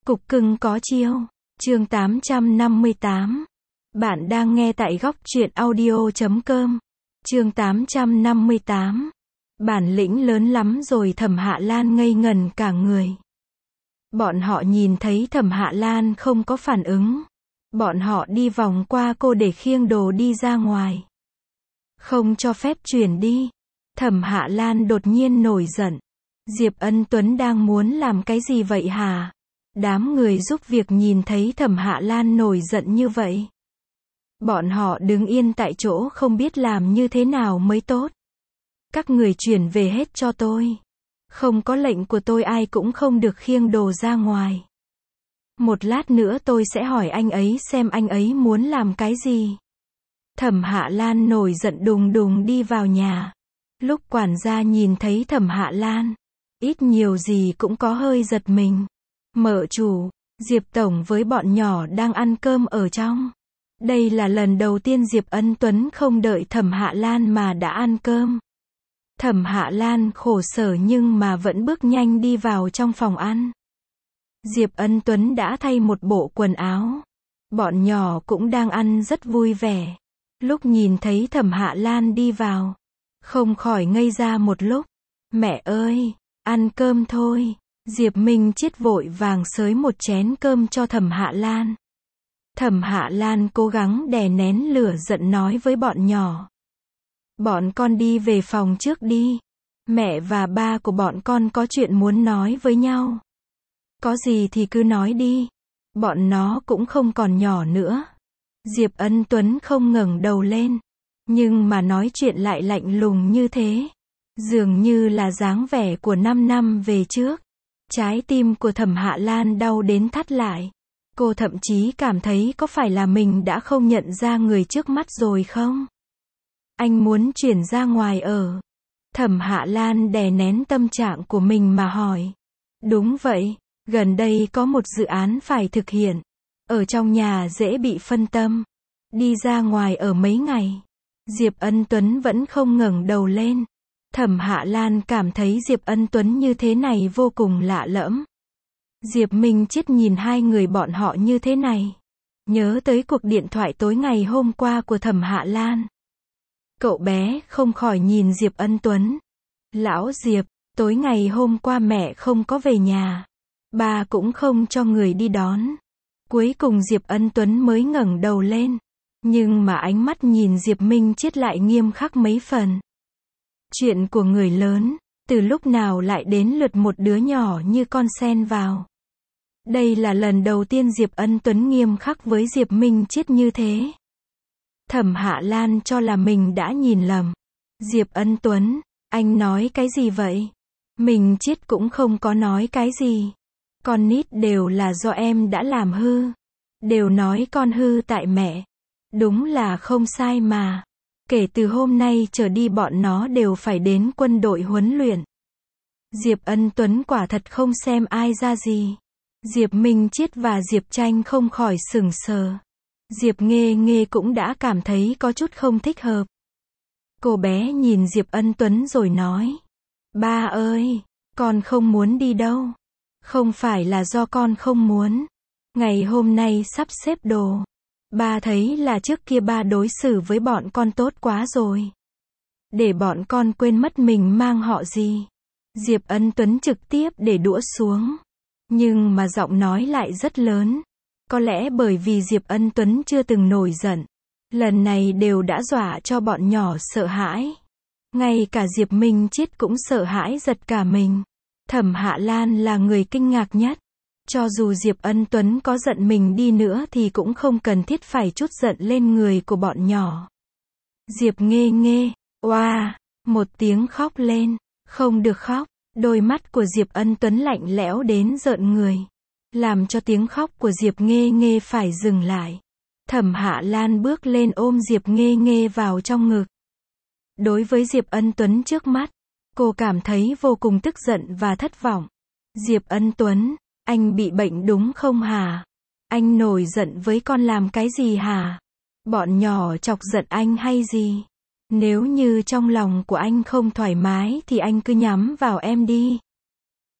Cục cưng có chiêu. Chương 858. Bạn đang nghe tại góc truyện audio.com. Chương 858. Bản lĩnh lớn lắm rồi. Thẩm Hạ Lan ngây ngần cả người. Bọn họ nhìn thấy Thẩm Hạ Lan không có phản ứng. Bọn họ đi vòng qua cô để khiêng đồ đi ra ngoài. Không cho phép chuyển đi. Thẩm Hạ Lan đột nhiên nổi giận. Diệp Ân Tuấn đang muốn làm cái gì vậy hả? Đám người giúp việc nhìn thấy Thẩm Hạ Lan nổi giận như vậy. Bọn họ đứng yên tại chỗ không biết làm như thế nào mới tốt. Các người chuyển về hết cho tôi. Không có lệnh của tôi ai cũng không được khiêng đồ ra ngoài. Một lát nữa tôi sẽ hỏi anh ấy xem anh ấy muốn làm cái gì. Thẩm Hạ Lan nổi giận đùng đùng đi vào nhà. Lúc quản gia nhìn thấy Thẩm Hạ Lan, ít nhiều gì cũng có hơi giật mình. Mợ chủ, Diệp Tổng với bọn nhỏ đang ăn cơm ở trong. Đây là lần đầu tiên Diệp Ân Tuấn không đợi Thẩm Hạ Lan mà đã ăn cơm. Thẩm Hạ Lan khổ sở nhưng mà vẫn bước nhanh đi vào trong phòng ăn. Diệp Ân Tuấn đã thay một bộ quần áo. Bọn nhỏ cũng đang ăn rất vui vẻ. Lúc nhìn thấy Thẩm Hạ Lan đi vào, không khỏi ngây ra một lúc. Mẹ ơi, ăn cơm thôi. Diệp Minh Chiết vội vàng xới một chén cơm cho Thẩm Hạ Lan. Thẩm Hạ Lan cố gắng đè nén lửa giận nói với bọn nhỏ. Bọn con đi về phòng trước đi. Mẹ và ba của bọn con có chuyện muốn nói với nhau. Có gì thì cứ nói đi. Bọn nó cũng không còn nhỏ nữa. Diệp Ân Tuấn không ngẩng đầu lên. Nhưng mà nói chuyện lại lạnh lùng như thế. Dường như là dáng vẻ của 5 năm về trước. Trái tim của Thẩm Hạ Lan đau đến thắt lại. Cô thậm chí cảm thấy có phải là mình đã không nhận ra người trước mắt rồi không? Anh muốn chuyển ra ngoài ở. Thẩm Hạ Lan đè nén tâm trạng của mình mà hỏi. Đúng vậy, gần đây có một dự án phải thực hiện. Ở trong nhà dễ bị phân tâm. Đi ra ngoài ở mấy ngày. Diệp Ân Tuấn vẫn không ngẩng đầu lên. Thẩm Hạ Lan cảm thấy Diệp Ân Tuấn như thế này vô cùng lạ lẫm. Diệp Minh Chiết nhìn hai người bọn họ như thế này. Nhớ tới cuộc điện thoại tối ngày hôm qua của Thẩm Hạ Lan. Cậu bé không khỏi nhìn Diệp Ân Tuấn. Lão Diệp, tối ngày hôm qua mẹ không có về nhà. Ba cũng không cho người đi đón. Cuối cùng Diệp Ân Tuấn mới ngẩng đầu lên. Nhưng mà ánh mắt nhìn Diệp Minh Chiết lại nghiêm khắc mấy phần. Chuyện của người lớn, từ lúc nào lại đến lượt một đứa nhỏ như con sen vào. Đây là lần đầu tiên Diệp Ân Tuấn nghiêm khắc với Diệp Minh Chiết như thế. Thẩm Hạ Lan cho là mình đã nhìn lầm. Diệp Ân Tuấn, anh nói cái gì vậy? Minh Chiết cũng không có nói cái gì. Con nít đều là do em đã làm hư. Đều nói con hư tại mẹ. Đúng là không sai mà. Kể từ hôm nay trở đi bọn nó đều phải đến quân đội huấn luyện. Diệp Ân Tuấn quả thật không xem ai ra gì. Diệp Minh Chiết và Diệp Tranh không khỏi sững sờ. Diệp Nghê Nghê cũng đã cảm thấy có chút không thích hợp. Cô bé nhìn Diệp Ân Tuấn rồi nói. Ba ơi, con không muốn đi đâu. Không phải là do con không muốn. Ngày hôm nay sắp xếp đồ. Ba thấy là trước kia ba đối xử với bọn con tốt quá rồi. Để bọn con quên mất mình mang họ gì. Diệp Ân Tuấn trực tiếp để đũa xuống. Nhưng mà giọng nói lại rất lớn. Có lẽ bởi vì Diệp Ân Tuấn chưa từng nổi giận. Lần này đều đã dọa cho bọn nhỏ sợ hãi. Ngay cả Diệp Minh Chiết cũng sợ hãi giật cả mình. Thẩm Hạ Lan là người kinh ngạc nhất. Cho dù Diệp Ân Tuấn có giận mình đi nữa thì cũng không cần thiết phải trút giận lên người của bọn nhỏ. Diệp Nghê Nghê, oa, một tiếng khóc lên. Không được khóc. Đôi mắt của Diệp Ân Tuấn lạnh lẽo đến rợn người. Làm cho tiếng khóc của Diệp Nghê Nghê phải dừng lại. Thẩm Hạ Lan bước lên ôm Diệp Nghê Nghê vào trong ngực. Đối với Diệp Ân Tuấn trước mắt, cô cảm thấy vô cùng tức giận và thất vọng. Diệp Ân Tuấn, anh bị bệnh đúng không hả? Anh nổi giận với con làm cái gì hả? Bọn nhỏ chọc giận anh hay gì? Nếu như trong lòng của anh không thoải mái thì anh cứ nhắm vào em đi.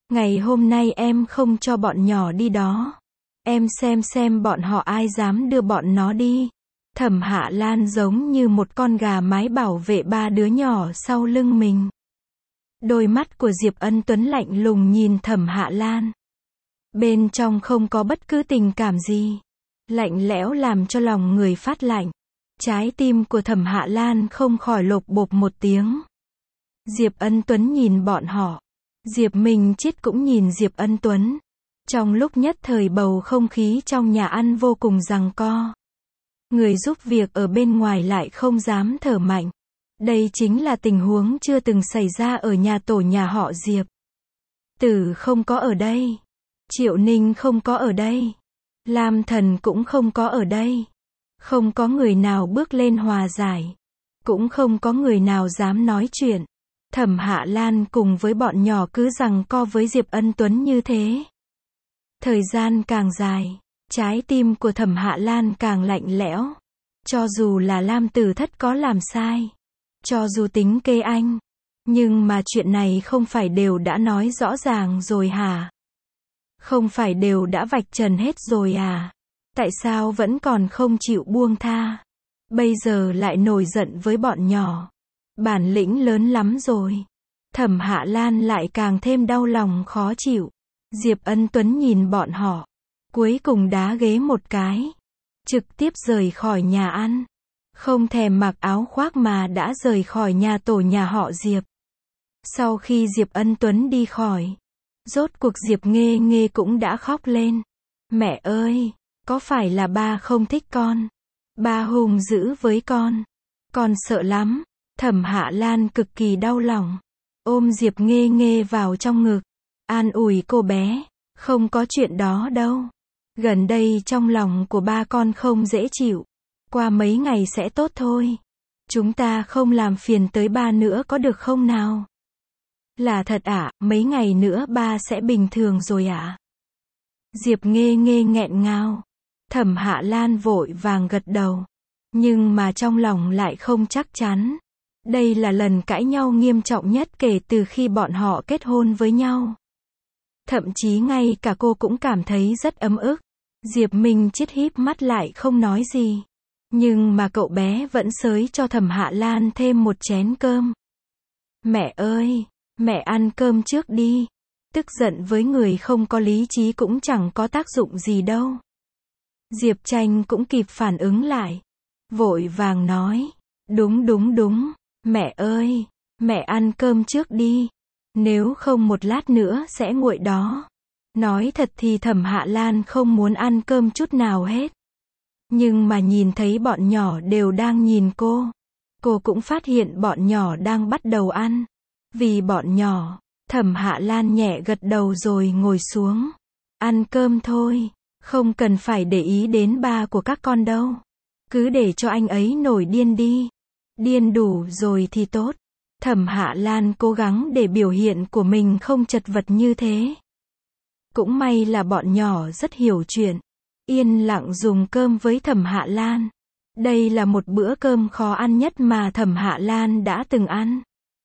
Ngày hôm nay em không cho bọn nhỏ đi đó. Em xem bọn họ ai dám đưa bọn nó đi. Thẩm Hạ Lan giống như một con gà mái bảo vệ ba đứa nhỏ sau lưng mình. Đôi mắt của Diệp Ân Tuấn lạnh lùng nhìn Thẩm Hạ Lan. Bên trong không có bất cứ tình cảm gì. Lạnh lẽo làm cho lòng người phát lạnh. Trái tim của Thẩm Hạ Lan không khỏi lột bột một tiếng. Diệp Ân Tuấn nhìn bọn họ. Diệp Minh Chiết cũng nhìn Diệp Ân Tuấn. Trong lúc nhất thời bầu không khí trong nhà ăn vô cùng giằng co. Người giúp việc ở bên ngoài lại không dám thở mạnh. Đây chính là tình huống chưa từng xảy ra ở nhà tổ nhà họ Diệp. Tử không có ở đây. Triệu Ninh không có ở đây. Lam Thần cũng không có ở đây. Không có người nào bước lên hòa giải. Cũng không có người nào dám nói chuyện. Thẩm Hạ Lan cùng với bọn nhỏ cứ giằng co với Diệp Ân Tuấn như thế. Thời gian càng dài, trái tim của Thẩm Hạ Lan càng lạnh lẽo. Cho dù là Lam Tử Thất có làm sai, cho dù tính kê anh, nhưng mà chuyện này không phải đều đã nói rõ ràng rồi hả? Không phải đều đã vạch trần hết rồi à? Tại sao vẫn còn không chịu buông tha? Bây giờ lại nổi giận với bọn nhỏ. Bản lĩnh lớn lắm rồi. Thẩm Hạ Lan lại càng thêm đau lòng khó chịu. Diệp Ân Tuấn nhìn bọn họ. Cuối cùng đá ghế một cái. Trực tiếp rời khỏi nhà ăn. Không thèm mặc áo khoác mà đã rời khỏi nhà tổ nhà họ Diệp. Sau khi Diệp Ân Tuấn đi khỏi. Rốt cuộc Diệp Nghê Nghê cũng đã khóc lên. Mẹ ơi, có phải là ba không thích con? Ba hung dữ với con sợ lắm. Thẩm Hạ Lan cực kỳ đau lòng. Ôm Diệp Nghê Nghê vào trong ngực. An ủi cô bé. Không có chuyện đó đâu. Gần đây trong lòng của ba con không dễ chịu. Qua mấy ngày sẽ tốt thôi. Chúng ta không làm phiền tới ba nữa có được không nào? Là thật ạ, mấy ngày nữa ba sẽ bình thường rồi ạ. Diệp Nghê Nghê nghẹn ngào. Thẩm Hạ Lan vội vàng gật đầu. Nhưng mà trong lòng lại không chắc chắn. Đây là lần cãi nhau nghiêm trọng nhất kể từ khi bọn họ kết hôn với nhau. Thậm chí ngay cả cô cũng cảm thấy rất ấm ức. Diệp Minh Chiết híp mắt lại không nói gì. Nhưng mà cậu bé vẫn xới cho Thẩm Hạ Lan thêm một chén cơm. Mẹ ơi, mẹ ăn cơm trước đi. Tức giận với người không có lý trí cũng chẳng có tác dụng gì đâu. Diệp Tranh cũng kịp phản ứng lại. Vội vàng nói. Đúng. Mẹ ơi, mẹ ăn cơm trước đi. Nếu không một lát nữa sẽ nguội đó. Nói thật thì Thẩm Hạ Lan không muốn ăn cơm chút nào hết. Nhưng mà nhìn thấy bọn nhỏ đều đang nhìn cô. Cô cũng phát hiện bọn nhỏ đang bắt đầu ăn. Vì bọn nhỏ, Thẩm Hạ Lan nhẹ gật đầu rồi ngồi xuống. Ăn cơm thôi, không cần phải để ý đến ba của các con đâu. Cứ để cho anh ấy nổi điên đi. Điên đủ rồi thì tốt. Thẩm Hạ Lan cố gắng để biểu hiện của mình không chật vật như thế. Cũng may là bọn nhỏ rất hiểu chuyện. Yên lặng dùng cơm với Thẩm Hạ Lan. Đây là một bữa cơm khó ăn nhất mà Thẩm Hạ Lan đã từng ăn.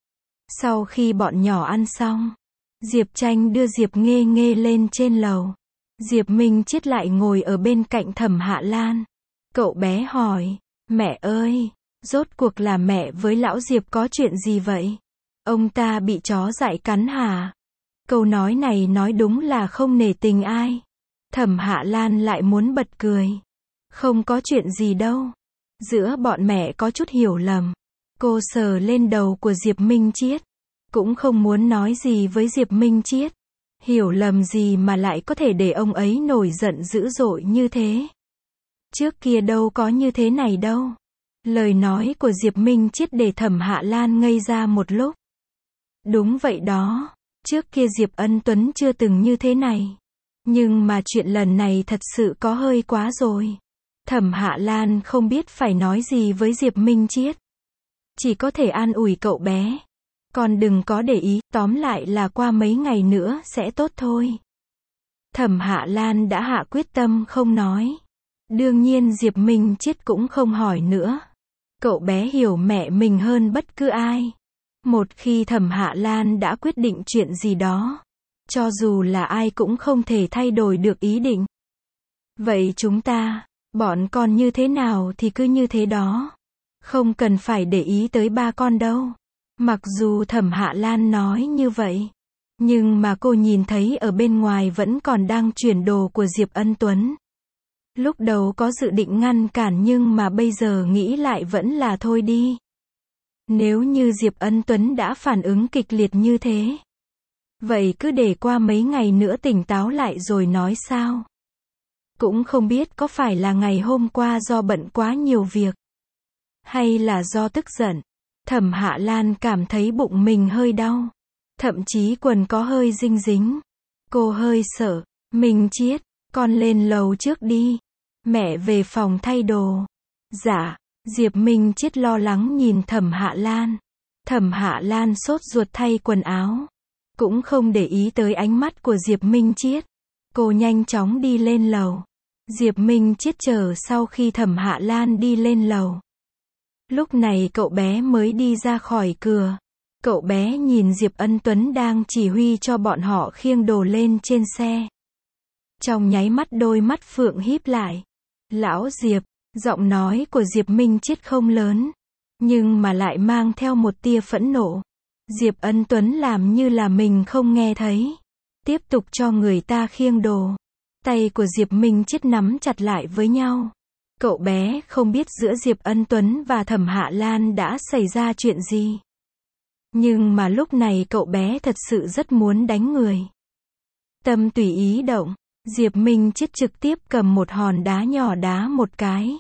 Sau khi bọn nhỏ ăn xong, Diệp Tranh đưa Diệp Nghê Nghê lên trên lầu. Diệp Minh Chiết lại ngồi ở bên cạnh Thẩm Hạ Lan. Cậu bé hỏi, mẹ ơi, rốt cuộc là mẹ với lão Diệp có chuyện gì vậy? Ông ta bị chó dại cắn hả? Câu nói này nói đúng là không nể tình ai. Thẩm Hạ Lan lại muốn bật cười. Không có chuyện gì đâu. Giữa bọn mẹ có chút hiểu lầm. Cô sờ lên đầu của Diệp Minh Chiết. Cũng không muốn nói gì với Diệp Minh Chiết. Hiểu lầm gì mà lại có thể để ông ấy nổi giận dữ dội như thế. Trước kia đâu có như thế này đâu. Lời nói của Diệp Minh Chiết để Thẩm Hạ Lan ngây ra một lúc. Đúng vậy đó. Trước kia Diệp Ân Tuấn chưa từng như thế này. Nhưng mà chuyện lần này thật sự có hơi quá rồi. Thẩm Hạ Lan không biết phải nói gì với Diệp Minh Chiết. Chỉ có thể an ủi cậu bé. Còn đừng có để ý, tóm lại là qua mấy ngày nữa sẽ tốt thôi. Thẩm Hạ Lan đã hạ quyết tâm không nói. Đương nhiên Diệp Minh Chiết cũng không hỏi nữa. Cậu bé hiểu mẹ mình hơn bất cứ ai. Một khi Thẩm Hạ Lan đã quyết định chuyện gì đó, Cho dù là ai cũng không thể thay đổi được ý định. Vậy chúng ta, bọn con như thế nào thì cứ như thế đó. Không cần phải để ý tới ba con đâu. Mặc dù Thẩm Hạ Lan nói như vậy, nhưng mà cô nhìn thấy ở bên ngoài vẫn còn đang chuyển đồ của Diệp Ân Tuấn. Lúc đầu có dự định ngăn cản nhưng mà bây giờ nghĩ lại vẫn là thôi đi. Nếu như Diệp Ân Tuấn đã phản ứng kịch liệt như thế, vậy cứ để qua mấy ngày nữa tỉnh táo lại rồi nói sao. Cũng không biết có phải là ngày hôm qua do bận quá nhiều việc, hay là do tức giận. Thẩm Hạ Lan cảm thấy bụng mình hơi đau, thậm chí quần có hơi dinh dính. Cô hơi sợ. Minh Chiết, con lên lầu trước đi. Mẹ về phòng thay đồ. Dạ. Diệp Minh Chiết lo lắng nhìn Thẩm Hạ Lan. Thẩm Hạ Lan sốt ruột thay quần áo, cũng không để ý tới ánh mắt của Diệp Minh Chiết. Cô nhanh chóng đi lên lầu. Diệp Minh Chiết chờ sau khi Thẩm Hạ Lan đi lên lầu. Lúc này cậu bé mới đi ra khỏi cửa. Cậu bé nhìn Diệp Ân Tuấn đang chỉ huy cho bọn họ khiêng đồ lên trên xe. Trong nháy mắt đôi mắt phượng híp lại. Lão Diệp, giọng nói của Diệp Minh Chiết không lớn, nhưng mà lại mang theo một tia phẫn nộ. Diệp Ân Tuấn làm như là mình không nghe thấy, tiếp tục cho người ta khiêng đồ. Tay của Diệp Minh Chiết nắm chặt lại với nhau. Cậu bé không biết giữa Diệp Ân Tuấn và Thẩm Hạ Lan đã xảy ra chuyện gì. Nhưng mà lúc này cậu bé thật sự rất muốn đánh người. Tâm tùy ý động, Diệp Minh Chiết trực tiếp cầm một hòn đá nhỏ đá một cái.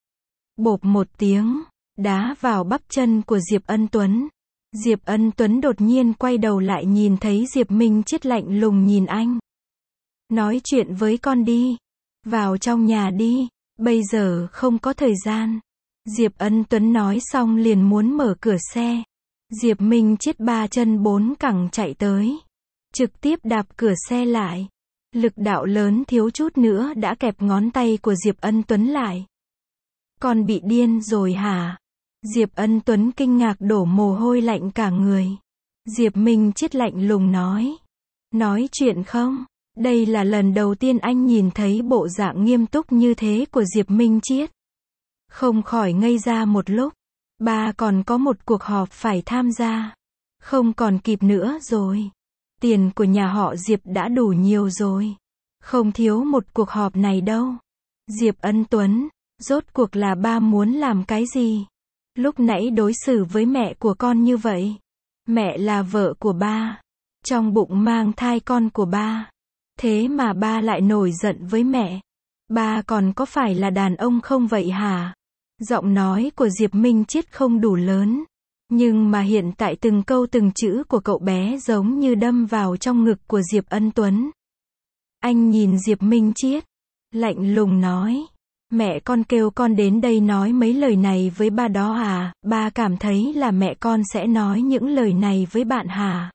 Bộp một tiếng, đá vào bắp chân của Diệp Ân Tuấn. Diệp Ân Tuấn đột nhiên quay đầu lại nhìn thấy Diệp Minh Chiết lạnh lùng nhìn anh. Nói chuyện với con đi. Vào trong nhà đi. Bây giờ không có thời gian. Diệp Ân Tuấn nói xong liền muốn mở cửa xe. Diệp Minh Chiết ba chân bốn cẳng chạy tới, trực tiếp đạp cửa xe lại. Lực đạo lớn thiếu chút nữa đã kẹp ngón tay của Diệp Ân Tuấn lại. Con bị điên rồi hả? Diệp Ân Tuấn kinh ngạc đổ mồ hôi lạnh cả người. Diệp Minh Chiết lạnh lùng nói. Nói chuyện không? Đây là lần đầu tiên anh nhìn thấy bộ dạng nghiêm túc như thế của Diệp Minh Chiết. Không khỏi ngây ra một lúc. Ba còn có một cuộc họp phải tham gia. Không còn kịp nữa rồi. Tiền của nhà họ Diệp đã đủ nhiều rồi. Không thiếu một cuộc họp này đâu. Diệp Ân Tuấn, rốt cuộc là ba muốn làm cái gì? Lúc nãy đối xử với mẹ của con như vậy. Mẹ là vợ của ba. Trong bụng mang thai con của ba. Thế mà ba lại nổi giận với mẹ. Ba còn có phải là đàn ông không vậy hả? Giọng nói của Diệp Minh Chiết không đủ lớn. Nhưng mà hiện tại từng câu từng chữ của cậu bé giống như đâm vào trong ngực của Diệp Ân Tuấn. Anh nhìn Diệp Minh Chiết, lạnh lùng nói. Mẹ con kêu con đến đây nói mấy lời này với ba đó à? Ba cảm thấy là mẹ con sẽ nói những lời này với bạn hả?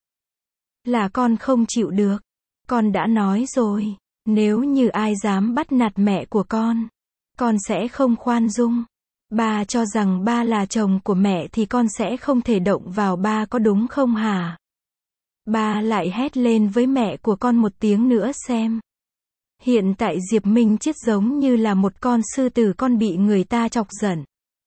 Là con không chịu được. Con đã nói rồi, nếu như ai dám bắt nạt mẹ của con sẽ không khoan dung. Ba cho rằng ba là chồng của mẹ thì con sẽ không thể động vào ba có đúng không hả? Ba lại hét lên với mẹ của con một tiếng nữa xem. Hiện tại Diệp Minh Chiết giống như là một con sư tử con bị người ta chọc giận.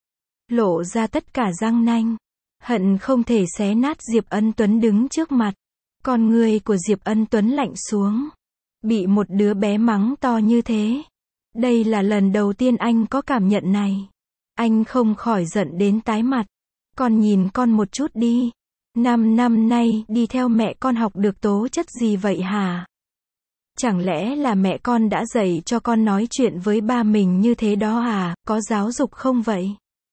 Lộ ra tất cả răng nanh. Hận không thể xé nát Diệp Ân Tuấn đứng trước mặt. Con người của Diệp Ân Tuấn lạnh xuống. Bị một đứa bé mắng to như thế. Đây là lần đầu tiên anh có cảm nhận này. Anh không khỏi giận đến tái mặt. Con nhìn con một chút đi. 5 năm nay đi theo mẹ con học được tố chất gì vậy hả? Chẳng lẽ là mẹ con đã dạy cho con nói chuyện với ba mình như thế đó à? Có giáo dục không vậy?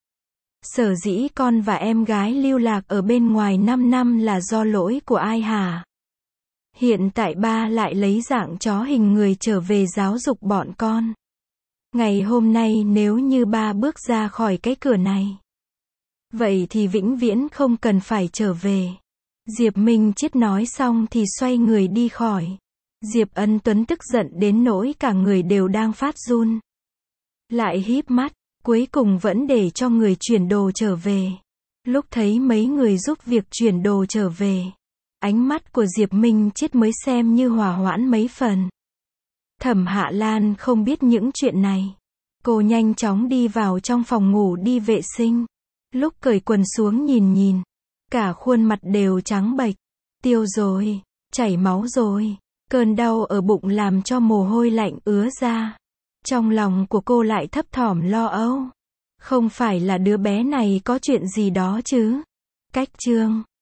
Sở dĩ con và em gái lưu lạc ở bên ngoài 5 năm là do lỗi của ai hả? Hiện tại ba lại lấy dạng chó hình người trở về giáo dục bọn con. Ngày hôm nay nếu như ba bước ra khỏi cái cửa này, vậy thì vĩnh viễn không cần phải trở về. Diệp Minh Chiết nói xong thì xoay người đi khỏi. Diệp Ân Tuấn tức giận đến nỗi cả người đều đang phát run. Lại híp mắt, cuối cùng vẫn để cho người chuyển đồ trở về. Lúc thấy mấy người giúp việc chuyển đồ trở về, Ánh mắt của Diệp Minh Chết mới xem như hòa hoãn mấy phần. Thẩm Hạ Lan không biết những chuyện này. Cô nhanh chóng đi vào trong phòng ngủ đi vệ sinh. Lúc cởi quần xuống nhìn, cả khuôn mặt đều trắng bệch. Tiêu rồi, chảy máu rồi. Cơn đau ở bụng làm cho mồ hôi lạnh ứa ra. Trong lòng của cô lại thấp thỏm lo âu. Không phải là đứa bé này có chuyện gì đó chứ? Cách chương